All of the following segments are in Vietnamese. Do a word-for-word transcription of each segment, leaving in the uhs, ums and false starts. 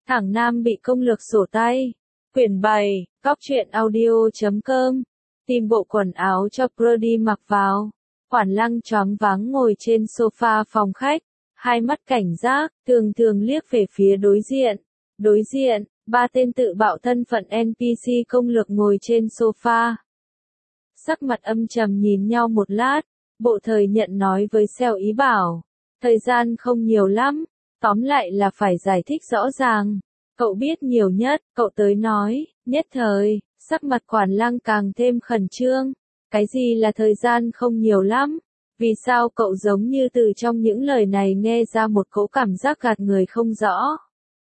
Thẳng Nam bị công lược sổ tay. Quyển bảy, Cóc truyện audio chấm com. Tìm bộ quần áo cho Brody mặc vào. Quản Lăng choáng váng ngồi trên sofa phòng khách, hai mắt cảnh giác, thường thường liếc về phía đối diện. Đối diện, ba tên tự bạo thân phận en pê xê công lược ngồi trên sofa. Sắc mặt âm trầm nhìn nhau một lát, bộ thời nhận nói với Seo ý bảo. Thời gian không nhiều lắm, tóm lại là phải giải thích rõ ràng. Cậu biết nhiều nhất, cậu tới nói, nhất thời, sắc mặt Quản Lăng càng thêm khẩn trương. Cái gì là thời gian không nhiều lắm? Vì sao cậu giống như từ trong những lời này nghe ra một cỗ cảm giác gạt người không rõ?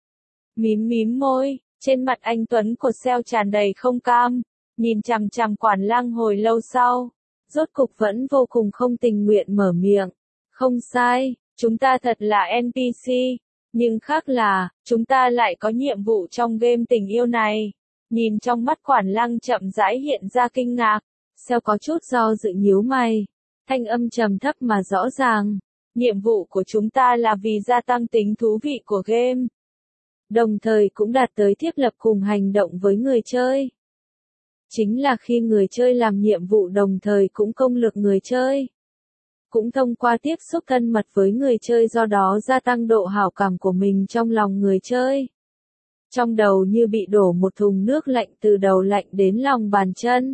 Mím mím môi, trên mặt anh Tuấn của Seo tràn đầy không cam, nhìn chằm chằm Quản Lăng hồi lâu sau, rốt cục vẫn vô cùng không tình nguyện mở miệng. Không sai, chúng ta thật là en pê xê, nhưng khác là, chúng ta lại có nhiệm vụ trong game tình yêu này. Nhìn trong mắt Quản Lăng chậm rãi hiện ra kinh ngạc, Seo có chút do dự nhíu mày, thanh âm trầm thấp mà rõ ràng. Nhiệm vụ của chúng ta là vì gia tăng tính thú vị của game, đồng thời cũng đạt tới thiết lập cùng hành động với người chơi. Chính là khi người chơi làm nhiệm vụ đồng thời cũng công lược người chơi. Cũng thông qua tiếp xúc thân mật với người chơi do đó gia tăng độ hảo cảm của mình trong lòng người chơi. Trong đầu như bị đổ một thùng nước lạnh từ đầu lạnh đến lòng bàn chân.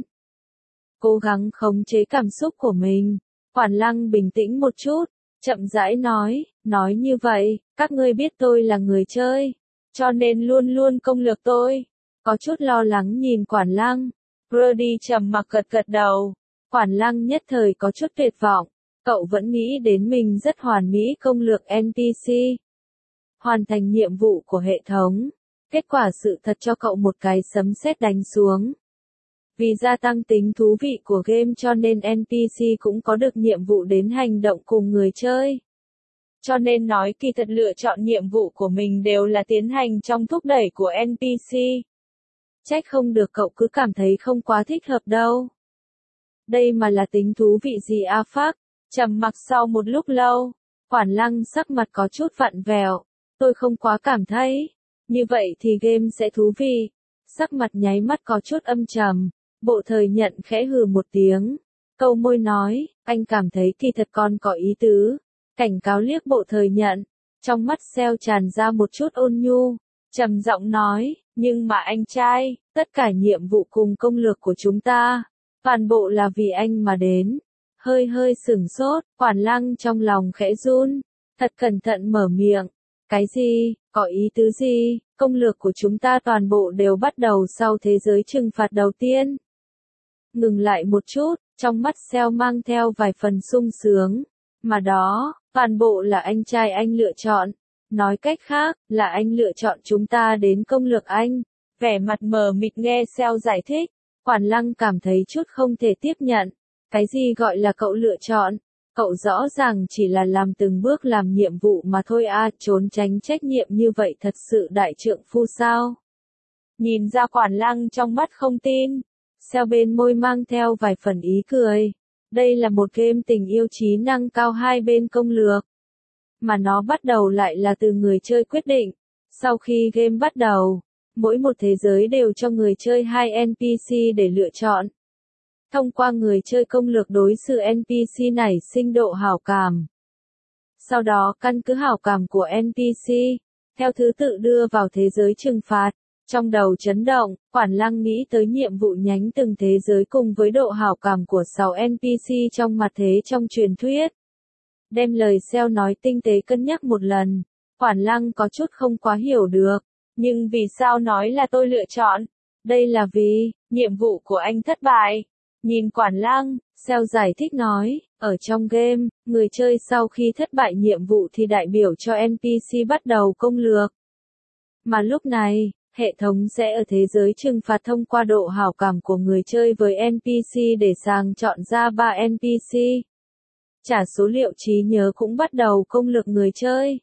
Cố gắng khống chế cảm xúc của mình, Quản Lăng bình tĩnh một chút, chậm rãi nói, nói như vậy, các ngươi biết tôi là người chơi, cho nên luôn luôn công lược tôi. Có chút lo lắng nhìn Quản Lăng, Brody trầm mặc gật gật đầu. Quản Lăng nhất thời có chút tuyệt vọng, cậu vẫn nghĩ đến mình rất hoàn mỹ công lược en pê xê. Hoàn thành nhiệm vụ của hệ thống, kết quả sự thật cho cậu một cái sấm sét đánh xuống. Vì gia tăng tính thú vị của game cho nên en pê xê cũng có được nhiệm vụ đến hành động cùng người chơi. Cho nên nói kỳ thật lựa chọn nhiệm vụ của mình đều là tiến hành trong thúc đẩy của en pê xê. Trách không được cậu cứ cảm thấy không quá thích hợp đâu. Đây mà là tính thú vị gì a phác? Trầm mặc sau một lúc lâu, Quản Lăng sắc mặt có chút vặn vẹo. Tôi không quá cảm thấy. Như vậy thì game sẽ thú vị. Sắc mặt nháy mắt có chút âm trầm. Bộ thời nhận khẽ hừ một tiếng. Câu môi nói, anh cảm thấy kỳ thật con có ý tứ. Cảnh cáo liếc bộ thời nhận. Trong mắt Seo tràn ra một chút ôn nhu. Trầm giọng nói, nhưng mà anh trai, tất cả nhiệm vụ cùng công lược của chúng ta, toàn bộ là vì anh mà đến. Hơi hơi sửng sốt, Quản Lăng trong lòng khẽ run, thật cẩn thận mở miệng. Cái gì, có ý tứ gì, công lược của chúng ta toàn bộ đều bắt đầu sau thế giới trừng phạt đầu tiên. Ngừng lại một chút, trong mắt Seo mang theo vài phần sung sướng, mà đó, toàn bộ là anh trai anh lựa chọn. Nói cách khác, là anh lựa chọn chúng ta đến công lược anh. Vẻ mặt mờ mịt nghe Seo giải thích, Quản Lăng cảm thấy chút không thể tiếp nhận. Cái gì gọi là cậu lựa chọn? Cậu rõ ràng chỉ là làm từng bước làm nhiệm vụ mà thôi à, trốn tránh trách nhiệm như vậy thật sự đại trượng phu sao? Nhìn ra Quản Lăng trong mắt không tin, Seo bên môi mang theo vài phần ý cười. Đây là một game tình yêu trí năng cao hai bên công lược. Mà nó bắt đầu lại là từ người chơi quyết định. Sau khi game bắt đầu, mỗi một thế giới đều cho người chơi hai en pê xê để lựa chọn. Thông qua người chơi công lược đối xử en pê xê nảy sinh độ hảo cảm. Sau đó căn cứ hảo cảm của en pê xê, theo thứ tự đưa vào thế giới trừng phạt. Trong đầu chấn động, Quản Lăng nghĩ tới nhiệm vụ nhánh từng thế giới cùng với độ hảo cảm của sáu en pê xê trong mặt thế trong truyền thuyết. Đem lời Seo nói tinh tế cân nhắc một lần, Quản Lăng có chút không quá hiểu được. Nhưng vì sao nói là tôi lựa chọn? Đây là vì, nhiệm vụ của anh thất bại. Nhìn Quản Lăng, Seo giải thích nói, ở trong game, người chơi sau khi thất bại nhiệm vụ thì đại biểu cho en pê xê bắt đầu công lược. Mà lúc này, hệ thống sẽ ở thế giới trừng phạt thông qua độ hảo cảm của người chơi với en pê xê để sàng chọn ra ba en pê xê. Trả số liệu trí nhớ cũng bắt đầu công lược người chơi.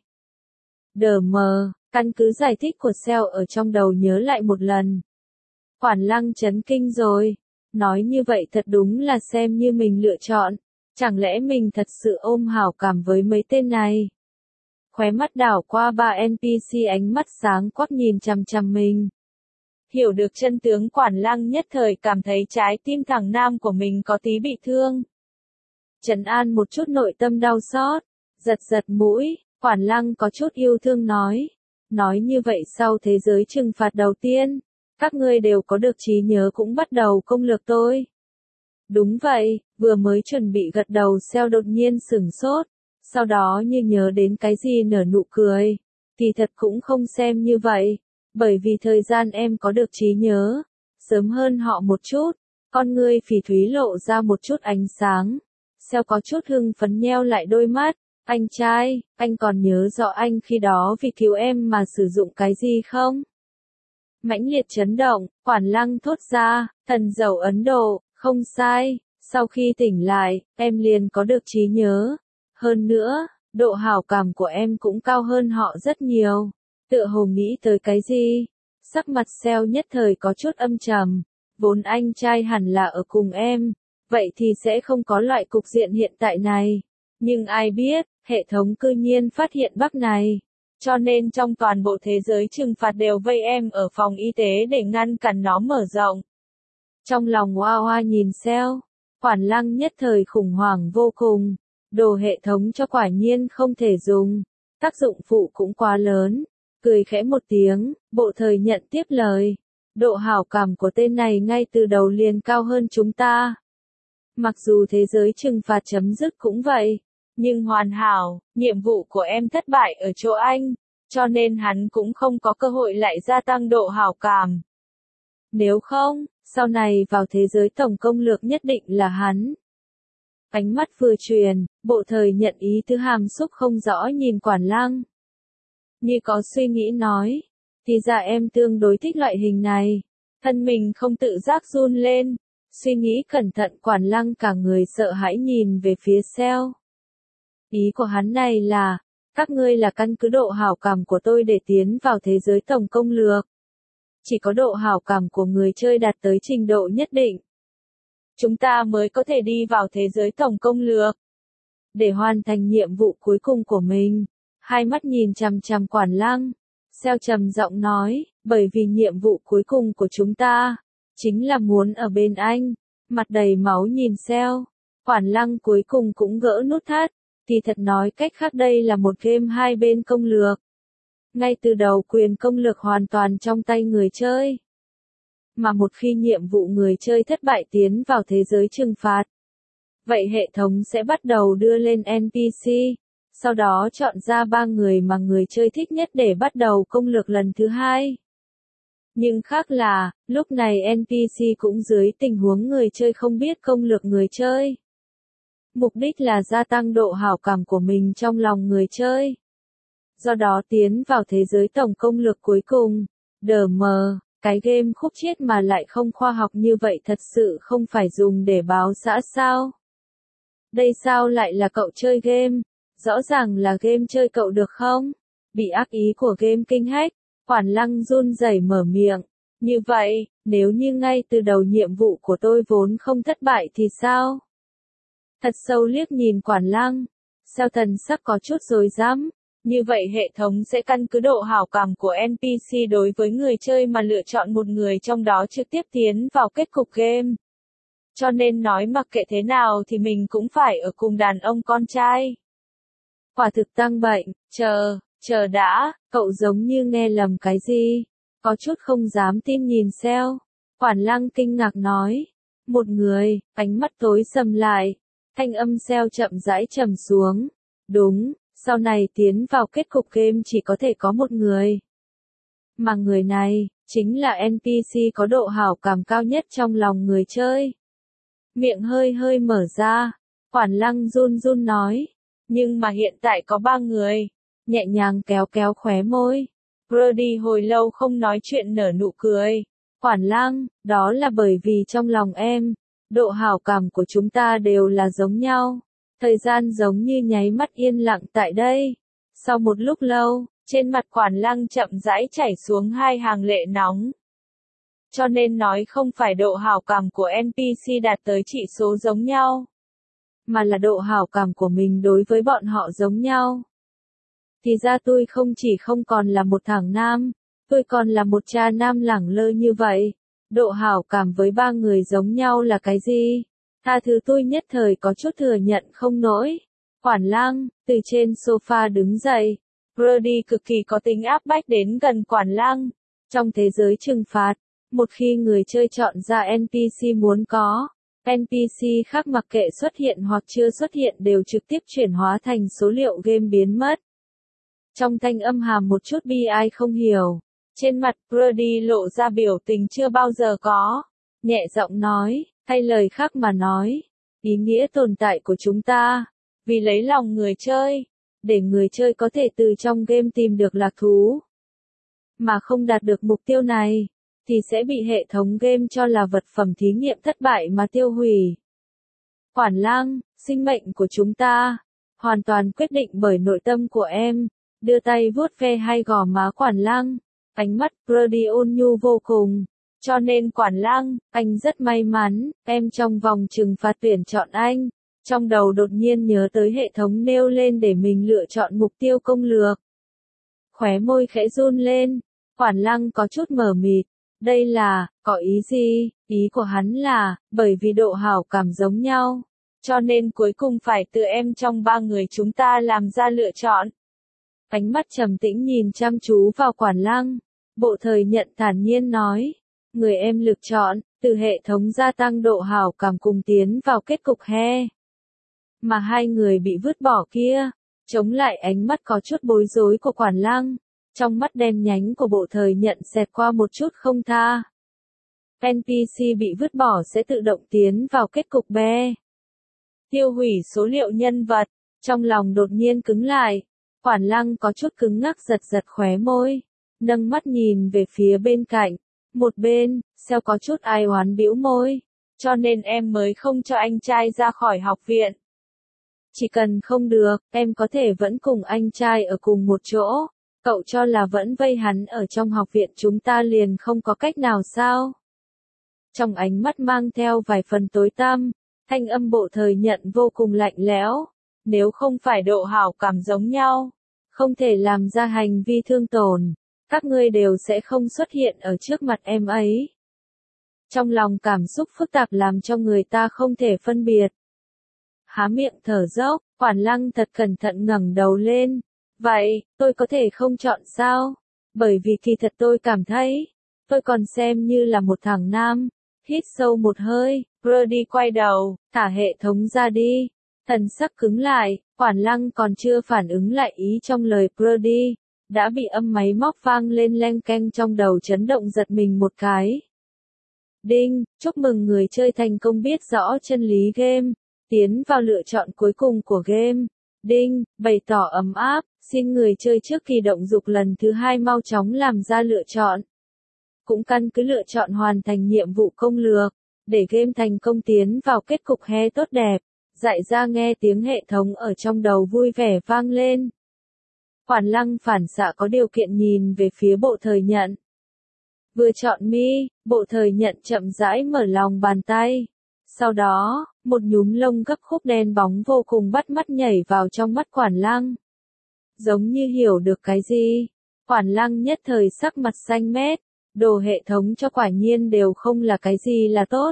Đờ mờ, căn cứ giải thích của Seo ở trong đầu nhớ lại một lần. Quản Lăng chấn kinh rồi. Nói như vậy thật đúng là xem như mình lựa chọn. Chẳng lẽ mình thật sự ôm hảo cảm với mấy tên này? khóe mắt đảo qua ba en pê xê ánh mắt sáng quắc nhìn chằm chằm mình. Hiểu được chân tướng Quản Lăng nhất thời cảm thấy trái tim thằng nam của mình có tí bị thương. Trấn an một chút nội tâm đau xót, giật giật mũi, Quản Lăng có chút yêu thương nói. Nói như vậy sau thế giới trừng phạt đầu tiên, các ngươi đều có được trí nhớ cũng bắt đầu công lược tôi. Đúng vậy, vừa mới chuẩn bị gật đầu Seo đột nhiên sửng sốt, sau đó như nhớ đến cái gì nở nụ cười. Kỳ thật cũng không xem như vậy, bởi vì thời gian em có được trí nhớ, sớm hơn họ một chút, con ngươi Phỉ Thúy lộ ra một chút ánh sáng. Seo có chút hưng phấn nheo lại đôi mắt, anh trai, anh còn nhớ rõ anh khi đó vì cứu em mà sử dụng cái gì không? Mãnh liệt chấn động, Quản Lăng thốt ra, thần dầu Ấn Độ, không sai, sau khi tỉnh lại, em liền có được trí nhớ. Hơn nữa, độ hảo cảm của em cũng cao hơn họ rất nhiều. Tựa hồ nghĩ tới cái gì? Sắc mặt Seo nhất thời có chút âm trầm, vốn anh trai hẳn là ở cùng em, vậy thì sẽ không có loại cục diện hiện tại này. Nhưng ai biết, hệ thống cư nhiên phát hiện bug này. Cho nên trong toàn bộ thế giới trừng phạt đều vây em ở phòng y tế để ngăn cản nó mở rộng. Trong lòng Hoa Hoa nhìn Seo, Quản Lăng nhất thời khủng hoảng vô cùng. Đồ hệ thống cho quả nhiên không thể dùng, tác dụng phụ cũng quá lớn. Cười khẽ một tiếng, bộ thời nhận tiếp lời. Độ hảo cảm của tên này ngay từ đầu liền cao hơn chúng ta. Mặc dù thế giới trừng phạt chấm dứt cũng vậy, nhưng hoàn hảo, nhiệm vụ của em thất bại ở chỗ anh, cho nên hắn cũng không có cơ hội lại gia tăng độ hảo cảm. Nếu không, sau này vào thế giới tổng công lược nhất định là hắn. Ánh mắt vừa truyền, bộ thời nhận ý tứ hàm xúc không rõ nhìn Quản Lăng. Như có suy nghĩ nói, thì ra em tương đối thích loại hình này. Thân mình không tự giác run lên, suy nghĩ cẩn thận Quản Lăng cả người sợ hãi nhìn về phía Seo. Ý của hắn này là, các ngươi là căn cứ độ hảo cảm của tôi để tiến vào thế giới tổng công lược. Chỉ có độ hảo cảm của người chơi đạt tới trình độ nhất định, chúng ta mới có thể đi vào thế giới tổng công lược. Để hoàn thành nhiệm vụ cuối cùng của mình, hai mắt nhìn chằm chằm Quản Lăng, Seo trầm giọng nói, bởi vì nhiệm vụ cuối cùng của chúng ta, chính là muốn ở bên anh. Mặt đầy máu nhìn Seo, Quản Lăng cuối cùng cũng gỡ nút thắt, thì thật nói cách khác đây là một game hai bên công lược. Ngay từ đầu quyền công lược hoàn toàn trong tay người chơi. Mà một khi nhiệm vụ người chơi thất bại tiến vào thế giới trừng phạt, vậy hệ thống sẽ bắt đầu đưa lên en pê xê, sau đó chọn ra ba người mà người chơi thích nhất để bắt đầu công lược lần thứ hai. Nhưng khác là, lúc này en pê xê cũng dưới tình huống người chơi không biết công lược người chơi. Mục đích là gia tăng độ hảo cảm của mình trong lòng người chơi. Do đó tiến vào thế giới tổng công lược cuối cùng, đờ mờ, cái game khúc chiết mà lại không khoa học như vậy thật sự không phải dùng để báo xã sao? Đây sao lại là cậu chơi game? Rõ ràng là game chơi cậu được không? Bị ác ý của game kinh hách, Quản Lăng run rẩy mở miệng. Như vậy, nếu như ngay từ đầu nhiệm vụ của tôi vốn không thất bại thì sao? Thật sâu liếc nhìn Quản Lăng, Seo thần sắc có chút rối rắm. Như vậy hệ thống sẽ căn cứ độ hảo cảm của en pê xê đối với người chơi mà lựa chọn một người trong đó trực tiếp tiến vào kết cục game. Cho nên nói mặc kệ thế nào thì mình cũng phải ở cùng đàn ông con trai. Quả thực tăng bệnh, chờ, chờ đã, cậu giống như nghe lầm cái gì, có chút không dám tin nhìn Seo. Quản Lăng kinh ngạc nói, một người, ánh mắt tối sầm lại, thanh âm Seo chậm rãi trầm xuống, đúng. Sau này tiến vào kết cục game chỉ có thể có một người. Mà người này, chính là en pê xê có độ hảo cảm cao nhất trong lòng người chơi. Miệng hơi hơi mở ra, Quản Lăng run run nói. Nhưng mà hiện tại có ba người. Nhẹ nhàng kéo kéo khóe môi. Brody hồi lâu không nói chuyện nở nụ cười. Quản Lăng, đó là bởi vì trong lòng em, độ hảo cảm của chúng ta đều là giống nhau. Thời gian giống như nháy mắt yên lặng tại đây. Sau một lúc lâu, trên mặt Quản Lăng chậm rãi chảy xuống hai hàng lệ nóng. Cho nên nói không phải độ hảo cảm của en pê xê đạt tới chỉ số giống nhau, mà là độ hảo cảm của mình đối với bọn họ giống nhau. Thì ra tôi không chỉ không còn là một thằng nam, tôi còn là một cha nam lẳng lơ như vậy. Độ hảo cảm với ba người giống nhau là cái gì? Tha thứ tôi nhất thời có chút thừa nhận không nổi. Quản Lăng, từ trên sofa đứng dậy. Brody cực kỳ có tính áp bách đến gần Quản Lăng. Trong thế giới trừng phạt, một khi người chơi chọn ra en pê xê muốn có, en pê xê khác mặc kệ xuất hiện hoặc chưa xuất hiện đều trực tiếp chuyển hóa thành số liệu game biến mất. Trong thanh âm hàm một chút bi ai không hiểu. Trên mặt Brody lộ ra biểu tình chưa bao giờ có. Nhẹ giọng nói, thay lời khác mà nói. Ý nghĩa tồn tại của chúng ta. Vì lấy lòng người chơi. Để người chơi có thể từ trong game tìm được lạc thú. Mà không đạt được mục tiêu này. Thì sẽ bị hệ thống game cho là vật phẩm thí nghiệm thất bại mà tiêu hủy. Quản Lăng, sinh mệnh của chúng ta. Hoàn toàn quyết định bởi nội tâm của em. Đưa tay vuốt ve hai gò má Quản Lăng. Ánh mắt Brody ôn nhu vô cùng. Cho nên Quản Lăng, anh rất may mắn, em trong vòng trừng phạt tuyển chọn anh. Trong đầu đột nhiên nhớ tới hệ thống nêu lên để mình lựa chọn mục tiêu công lược. Khóe môi khẽ run lên. Quản Lăng có chút mờ mịt. Đây là, có ý gì? Ý của hắn là, bởi vì độ hảo cảm giống nhau. Cho nên cuối cùng phải từ em trong ba người chúng ta làm ra lựa chọn. Ánh mắt trầm tĩnh nhìn chăm chú vào Quản Lăng. Bộ thời nhận thản nhiên nói. Người em lựa chọn, từ hệ thống gia tăng độ hảo cảm cùng tiến vào kết cục he. Mà hai người bị vứt bỏ kia, chống lại ánh mắt có chút bối rối của Quản Lăng. Trong mắt đen nhánh của bộ thời nhận xẹt qua một chút không tha. en pê xê bị vứt bỏ sẽ tự động tiến vào kết cục B. Tiêu hủy số liệu nhân vật, trong lòng đột nhiên cứng lại. Quản Lăng có chút cứng ngắc giật giật khóe môi, nâng mắt nhìn về phía bên cạnh. Một bên, Seo có chút ai oán bĩu môi. Cho nên em mới không cho anh trai ra khỏi học viện. Chỉ cần không được, em có thể vẫn cùng anh trai ở cùng một chỗ. Cậu cho là vẫn vây hắn ở trong học viện chúng ta liền không có cách nào sao? Trong ánh mắt mang theo vài phần tối tăm, thanh âm bộ thời nhận vô cùng lạnh lẽo. Nếu không phải độ hảo cảm giống nhau, không thể làm ra hành vi thương tổn, các ngươi đều sẽ không xuất hiện ở trước mặt em ấy. Trong lòng cảm xúc phức tạp làm cho người ta không thể phân biệt. Há miệng thở dốc, Quản Lăng thật cẩn thận ngẩng đầu lên. Vậy, tôi có thể không chọn sao? Bởi vì kỳ thật tôi cảm thấy, tôi còn xem như là một thằng nam. Hít sâu một hơi, Brody quay đầu, thả hệ thống ra đi. Thần sắc cứng lại, Quản Lăng còn chưa phản ứng lại ý trong lời Brody. Đã bị âm máy móc vang lên leng keng trong đầu chấn động giật mình một cái. Đinh, chúc mừng người chơi thành công biết rõ chân lý game. Tiến vào lựa chọn cuối cùng của game. Đinh, bày tỏ ấm áp, xin người chơi trước kỳ động dục lần thứ hai mau chóng làm ra lựa chọn. Cũng căn cứ lựa chọn hoàn thành nhiệm vụ công lược, để game thành công tiến vào kết cục he tốt đẹp. Dạy ra nghe tiếng hệ thống ở trong đầu vui vẻ vang lên. Quản Lăng phản xạ có điều kiện nhìn về phía bộ thời nhận. Vừa chọn mi, bộ thời nhận chậm rãi mở lòng bàn tay. Sau đó, một nhúm lông gấp khúc đen bóng vô cùng bắt mắt nhảy vào trong mắt Quản Lăng. Giống như hiểu được cái gì, Quản Lăng nhất thời sắc mặt xanh mét, đồ hệ thống cho quả nhiên đều không là cái gì là tốt.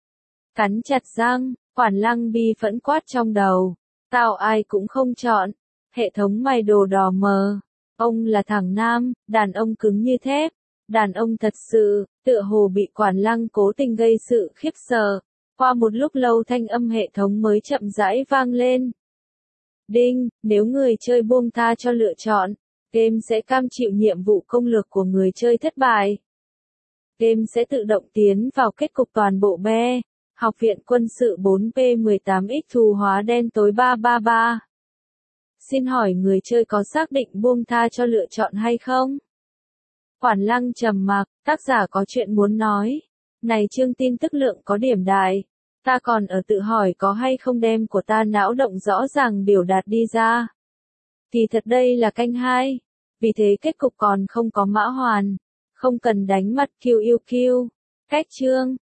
Cắn chặt răng, Quản Lăng bi phẫn quát trong đầu, tao ai cũng không chọn, hệ thống mày đồ đỏ mờ, ông là thằng nam, đàn ông cứng như thép, đàn ông thật sự, tựa hồ bị Quản Lăng cố tình gây sự khiếp sợ. Qua một lúc lâu thanh âm hệ thống mới chậm rãi vang lên. Đinh, nếu người chơi buông tha cho lựa chọn, game sẽ cam chịu nhiệm vụ công lược của người chơi thất bại. Game sẽ tự động tiến vào kết cục toàn bộ B. Học viện quân sự bốn P mười tám X thù hóa đen tối ba ba ba. Xin hỏi người chơi có xác định buông tha cho lựa chọn hay không? Quản Lăng trầm mặc, tác giả có chuyện muốn nói. Này chương tin tức lượng có điểm đại. Ta còn ở tự hỏi có hay không đem của ta não động rõ ràng biểu đạt đi ra. Thì thật đây là canh hai. Vì thế kết cục còn không có mã hoàn. Không cần đánh mặt Q Q. Cách chương.